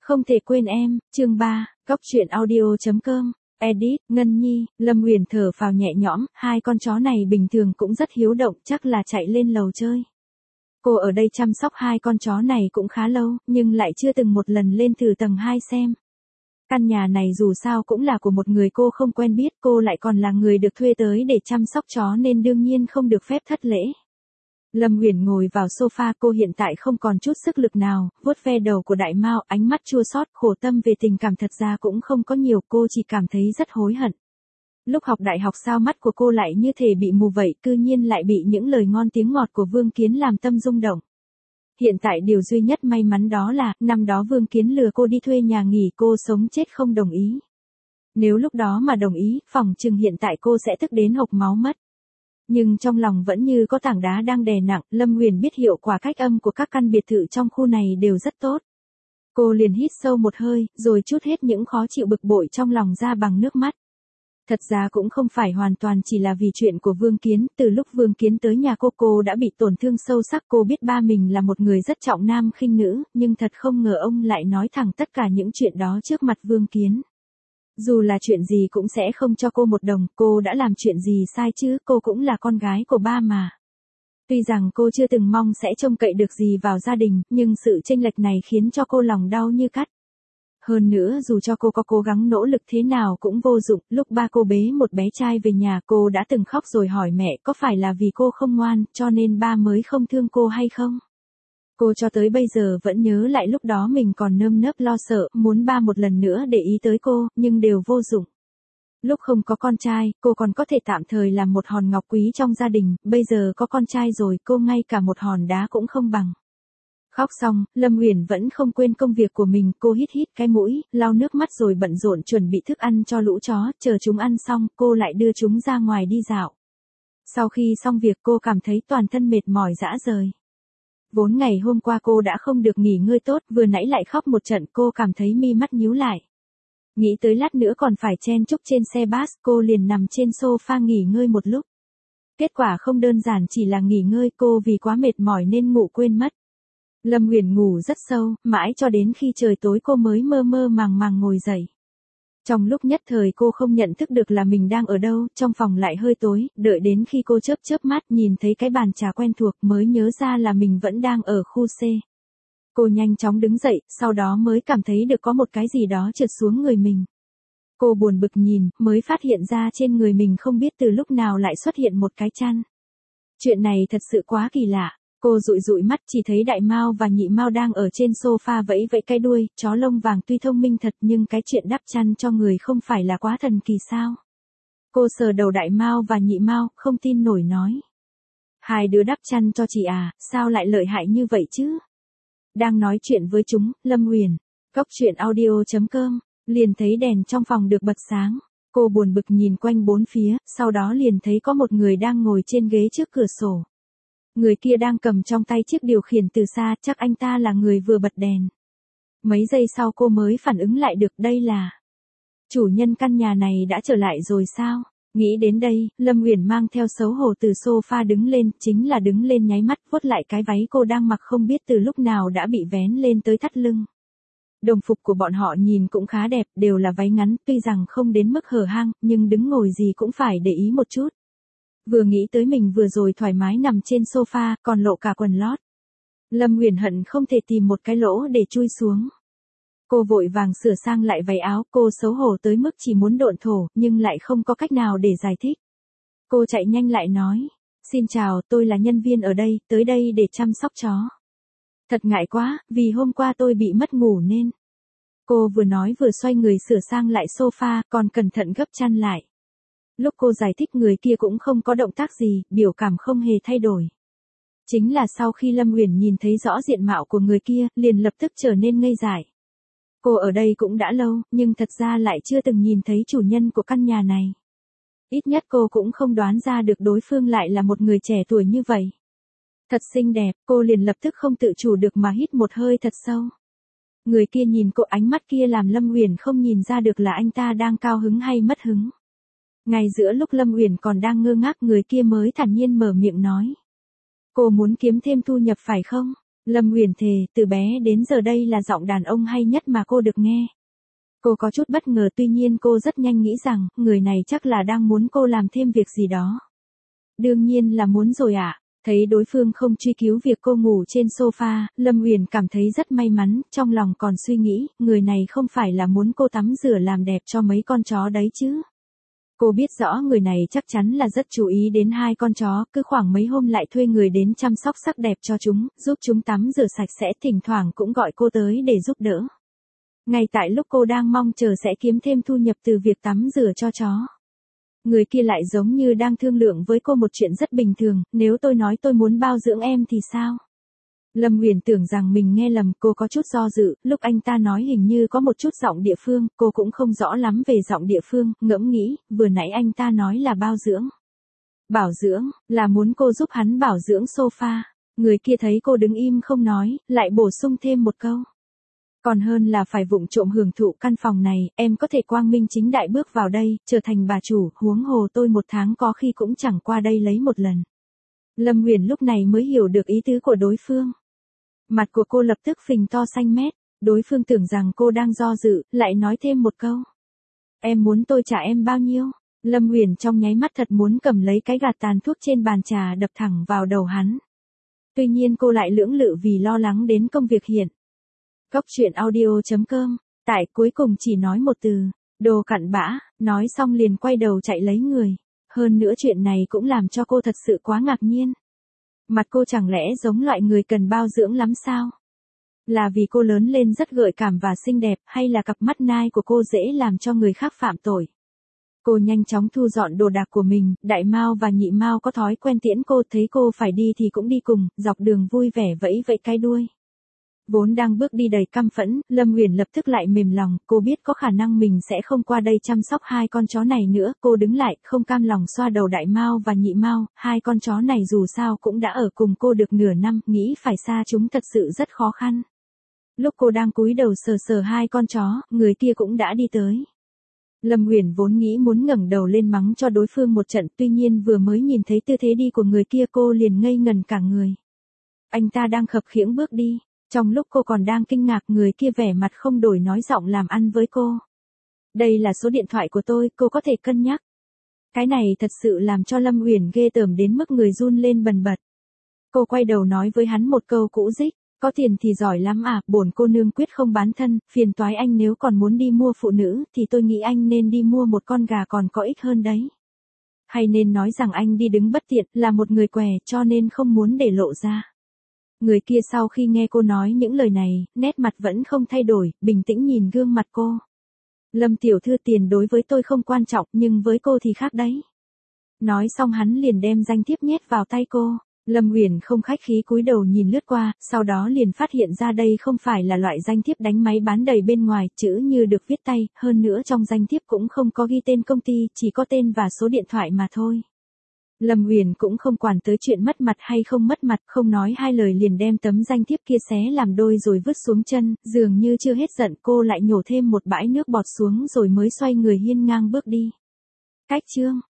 Không thể quên em, chương 3, Góc truyện audio.com, edit, Ngân Nhi, Lâm Huyền thở phào nhẹ nhõm, hai con chó này bình thường cũng rất hiếu động, chắc là chạy lên lầu chơi. Cô ở đây chăm sóc hai con chó này cũng khá lâu, nhưng lại chưa từng một lần lên thử tầng 2 xem. Căn nhà này dù sao cũng là của một người cô không quen biết, cô lại còn là người được thuê tới để chăm sóc chó nên đương nhiên không được phép thất lễ. Lâm Huyền ngồi vào sofa, cô hiện tại không còn chút sức lực nào, vuốt ve đầu của Đại Mao, ánh mắt chua xót, khổ tâm về tình cảm thật ra cũng không có nhiều, cô chỉ cảm thấy rất hối hận. Lúc học đại học sao mắt của cô lại như thể bị mù vậy, cư nhiên lại bị những lời ngon tiếng ngọt của Vương Kiến làm tâm rung động. Hiện tại điều duy nhất may mắn đó là, năm đó Vương Kiến lừa cô đi thuê nhà nghỉ, cô sống chết không đồng ý. Nếu lúc đó mà đồng ý, phỏng chừng hiện tại cô sẽ tức đến hộc máu mất. Nhưng trong lòng vẫn như có tảng đá đang đè nặng, Lâm Huyền biết hiệu quả cách âm của các căn biệt thự trong khu này đều rất tốt. Cô liền hít sâu một hơi, rồi trút hết những khó chịu bực bội trong lòng ra bằng nước mắt. Thật ra cũng không phải hoàn toàn chỉ là vì chuyện của Vương Kiến, từ lúc Vương Kiến tới nhà cô đã bị tổn thương sâu sắc. Cô biết ba mình là một người rất trọng nam khinh nữ, nhưng thật không ngờ ông lại nói thẳng tất cả những chuyện đó trước mặt Vương Kiến. Dù là chuyện gì cũng sẽ không cho cô một đồng, cô đã làm chuyện gì sai chứ, cô cũng là con gái của ba mà. Tuy rằng cô chưa từng mong sẽ trông cậy được gì vào gia đình, nhưng sự chênh lệch này khiến cho cô lòng đau như cắt. Hơn nữa dù cho cô có cố gắng nỗ lực thế nào cũng vô dụng, lúc ba cô bế một bé trai về nhà cô đã từng khóc rồi hỏi mẹ có phải là vì cô không ngoan, cho nên ba mới không thương cô hay không? Cô cho tới bây giờ vẫn nhớ lại lúc đó mình còn nơm nớp lo sợ, muốn ba một lần nữa để ý tới cô, nhưng đều vô dụng. Lúc không có con trai, cô còn có thể tạm thời làm một hòn ngọc quý trong gia đình, bây giờ có con trai rồi, cô ngay cả một hòn đá cũng không bằng. Khóc xong, Lâm Huyền vẫn không quên công việc của mình, cô hít cái mũi, lau nước mắt rồi bận rộn chuẩn bị thức ăn cho lũ chó, chờ chúng ăn xong, cô lại đưa chúng ra ngoài đi dạo. Sau khi xong việc cô cảm thấy toàn thân mệt mỏi rã rời. Vốn ngày hôm qua cô đã không được nghỉ ngơi tốt, vừa nãy lại khóc một trận, cô cảm thấy mi mắt nhíu lại. Nghĩ tới lát nữa còn phải chen chúc trên xe bus, cô liền nằm trên sofa nghỉ ngơi một lúc. Kết quả không đơn giản chỉ là nghỉ ngơi, cô vì quá mệt mỏi nên ngủ quên mất. Lâm Huyền ngủ rất sâu, mãi cho đến khi trời tối cô mới mơ mơ màng ngồi dậy. Trong lúc nhất thời cô không nhận thức được là mình đang ở đâu, trong phòng lại hơi tối, đợi đến khi cô chớp mắt nhìn thấy cái bàn trà quen thuộc mới nhớ ra là mình vẫn đang ở khu C. Cô nhanh chóng đứng dậy, sau đó mới cảm thấy được có một cái gì đó trượt xuống người mình. Cô buồn bực nhìn, mới phát hiện ra trên người mình không biết từ lúc nào lại xuất hiện một cái chăn. Chuyện này thật sự quá kỳ lạ. Cô dụi mắt chỉ thấy Đại Mao và Nhị Mao đang ở trên sofa vẫy cái đuôi, chó lông vàng tuy thông minh thật nhưng cái chuyện đắp chăn cho người không phải là quá thần kỳ sao? Cô sờ đầu Đại Mao và Nhị Mao, không tin nổi nói. Hai đứa đắp chăn cho chị à, sao lại lợi hại như vậy chứ? Đang nói chuyện với chúng, Lâm Huyền, Góc truyện audio.com, liền thấy đèn trong phòng được bật sáng. Cô buồn bực nhìn quanh bốn phía, sau đó liền thấy có một người đang ngồi trên ghế trước cửa sổ. Người kia đang cầm trong tay chiếc điều khiển từ xa, chắc anh ta là người vừa bật đèn. Mấy giây sau cô mới phản ứng lại được, đây là chủ nhân căn nhà này đã trở lại rồi sao? Nghĩ đến đây, Lâm Huyền mang theo xấu hổ từ sofa đứng lên, chính là đứng lên nháy mắt vuốt lại cái váy cô đang mặc không biết từ lúc nào đã bị vén lên tới thắt lưng. Đồng phục của bọn họ nhìn cũng khá đẹp, đều là váy ngắn, tuy rằng không đến mức hở hang, nhưng đứng ngồi gì cũng phải để ý một chút. Vừa nghĩ tới mình vừa rồi thoải mái nằm trên sofa, còn lộ cả quần lót. Lâm Huyền hận không thể tìm một cái lỗ để chui xuống. Cô vội vàng sửa sang lại váy áo, cô xấu hổ tới mức chỉ muốn độn thổ, nhưng lại không có cách nào để giải thích. Cô chạy nhanh lại nói, xin chào, tôi là nhân viên ở đây, tới đây để chăm sóc chó. Thật ngại quá, vì hôm qua tôi bị mất ngủ nên. Cô vừa nói vừa xoay người sửa sang lại sofa, còn cẩn thận gấp chăn lại. Lúc cô giải thích người kia cũng không có động tác gì, biểu cảm không hề thay đổi. Chính là sau khi Lâm Huyền nhìn thấy rõ diện mạo của người kia, liền lập tức trở nên ngây dại. Cô ở đây cũng đã lâu, nhưng thật ra lại chưa từng nhìn thấy chủ nhân của căn nhà này. Ít nhất cô cũng không đoán ra được đối phương lại là một người trẻ tuổi như vậy. Thật xinh đẹp, cô liền lập tức không tự chủ được mà hít một hơi thật sâu. Người kia nhìn cô, ánh mắt kia làm Lâm Huyền không nhìn ra được là anh ta đang cao hứng hay mất hứng. Ngay giữa lúc Lâm Huyền còn đang ngơ ngác, người kia mới thản nhiên mở miệng nói. Cô muốn kiếm thêm thu nhập phải không? Lâm Uyển thề, từ bé đến giờ đây là giọng đàn ông hay nhất mà cô được nghe. Cô có chút bất ngờ, tuy nhiên cô rất nhanh nghĩ rằng, người này chắc là đang muốn cô làm thêm việc gì đó. Đương nhiên là muốn rồi ạ. Thấy đối phương không truy cứu việc cô ngủ trên sofa, Lâm Uyển cảm thấy rất may mắn, trong lòng còn suy nghĩ, người này không phải là muốn cô tắm rửa làm đẹp cho mấy con chó đấy chứ. Cô biết rõ người này chắc chắn là rất chú ý đến hai con chó, cứ khoảng mấy hôm lại thuê người đến chăm sóc sắc đẹp cho chúng, giúp chúng tắm rửa sạch sẽ, thỉnh thoảng cũng gọi cô tới để giúp đỡ. Ngay tại lúc cô đang mong chờ sẽ kiếm thêm thu nhập từ việc tắm rửa cho chó, người kia lại giống như đang thương lượng với cô một chuyện rất bình thường, nếu tôi nói tôi muốn bao dưỡng em thì sao? Lâm Uyển tưởng rằng mình nghe lầm, cô có chút do dự, lúc anh ta nói hình như có một chút giọng địa phương, cô cũng không rõ lắm về giọng địa phương, ngẫm nghĩ, vừa nãy anh ta nói là bao dưỡng. Bảo dưỡng, là muốn cô giúp hắn bảo dưỡng sofa. Người kia thấy cô đứng im không nói, lại bổ sung thêm một câu. Còn hơn là phải vụng trộm hưởng thụ căn phòng này, em có thể quang minh chính đại bước vào đây, trở thành bà chủ, huống hồ tôi một tháng có khi cũng chẳng qua đây lấy một lần. Lâm Uyển lúc này mới hiểu được ý tứ của đối phương. Mặt của cô lập tức phình to xanh mét, đối phương tưởng rằng cô đang do dự, lại nói thêm một câu. Em muốn tôi trả em bao nhiêu? Lâm Uyển trong nháy mắt thật muốn cầm lấy cái gạt tàn thuốc trên bàn trà đập thẳng vào đầu hắn. Tuy nhiên cô lại lưỡng lự vì lo lắng đến công việc hiện. Góc truyện audio.com, tại cuối cùng chỉ nói một từ, đồ cặn bã, nói xong liền quay đầu chạy lấy người. Hơn nữa chuyện này cũng làm cho cô thật sự quá ngạc nhiên. Mặt cô chẳng lẽ giống loại người cần bao dưỡng lắm sao? Là vì cô lớn lên rất gợi cảm và xinh đẹp, hay là cặp mắt nai của cô dễ làm cho người khác phạm tội? Cô nhanh chóng thu dọn đồ đạc của mình, Đại Mao và Nhị Mao có thói quen tiễn cô, thấy cô phải đi thì cũng đi cùng, dọc đường vui vẻ vẫy vẫy cái đuôi. Vốn đang bước đi đầy căm phẫn, Lâm Uyển lập tức lại mềm lòng, cô biết có khả năng mình sẽ không qua đây chăm sóc hai con chó này nữa, cô đứng lại, không cam lòng xoa đầu Đại Mao và Nhị Mao, hai con chó này dù sao cũng đã ở cùng cô được nửa năm, nghĩ phải xa chúng thật sự rất khó khăn. Lúc cô đang cúi đầu sờ sờ hai con chó, người kia cũng đã đi tới. Lâm Uyển vốn nghĩ muốn ngẩng đầu lên mắng cho đối phương một trận, tuy nhiên vừa mới nhìn thấy tư thế đi của người kia cô liền ngây ngần cả người. Anh ta đang khập khiễng bước đi. Trong lúc cô còn đang kinh ngạc, người kia vẻ mặt không đổi nói giọng làm ăn với cô. Đây là số điện thoại của tôi, cô có thể cân nhắc. Cái này thật sự làm cho Lâm Uyển ghê tởm đến mức người run lên bần bật. Cô quay đầu nói với hắn một câu cũ rích, có tiền thì giỏi lắm à, bổn cô nương quyết không bán thân, phiền toái anh nếu còn muốn đi mua phụ nữ thì tôi nghĩ anh nên đi mua một con gà còn có ích hơn đấy. Hay nên nói rằng anh đi đứng bất tiện, là một người què cho nên không muốn để lộ ra. Người kia sau khi nghe cô nói những lời này, nét mặt vẫn không thay đổi, bình tĩnh nhìn gương mặt cô. Lâm tiểu thư, tiền đối với tôi không quan trọng, nhưng với cô thì khác đấy. Nói xong hắn liền đem danh thiếp nhét vào tay cô. Lâm Uyển không khách khí cúi đầu nhìn lướt qua, sau đó liền phát hiện ra đây không phải là loại danh thiếp đánh máy bán đầy bên ngoài, chữ như được viết tay, hơn nữa trong danh thiếp cũng không có ghi tên công ty, chỉ có tên và số điện thoại mà thôi. Lâm Uyển cũng không quản tới chuyện mất mặt hay không mất mặt, không nói hai lời liền đem tấm danh thiếp kia xé làm đôi rồi vứt xuống chân, dường như chưa hết giận cô lại nhổ thêm một bãi nước bọt xuống rồi mới xoay người hiên ngang bước đi. Cách chương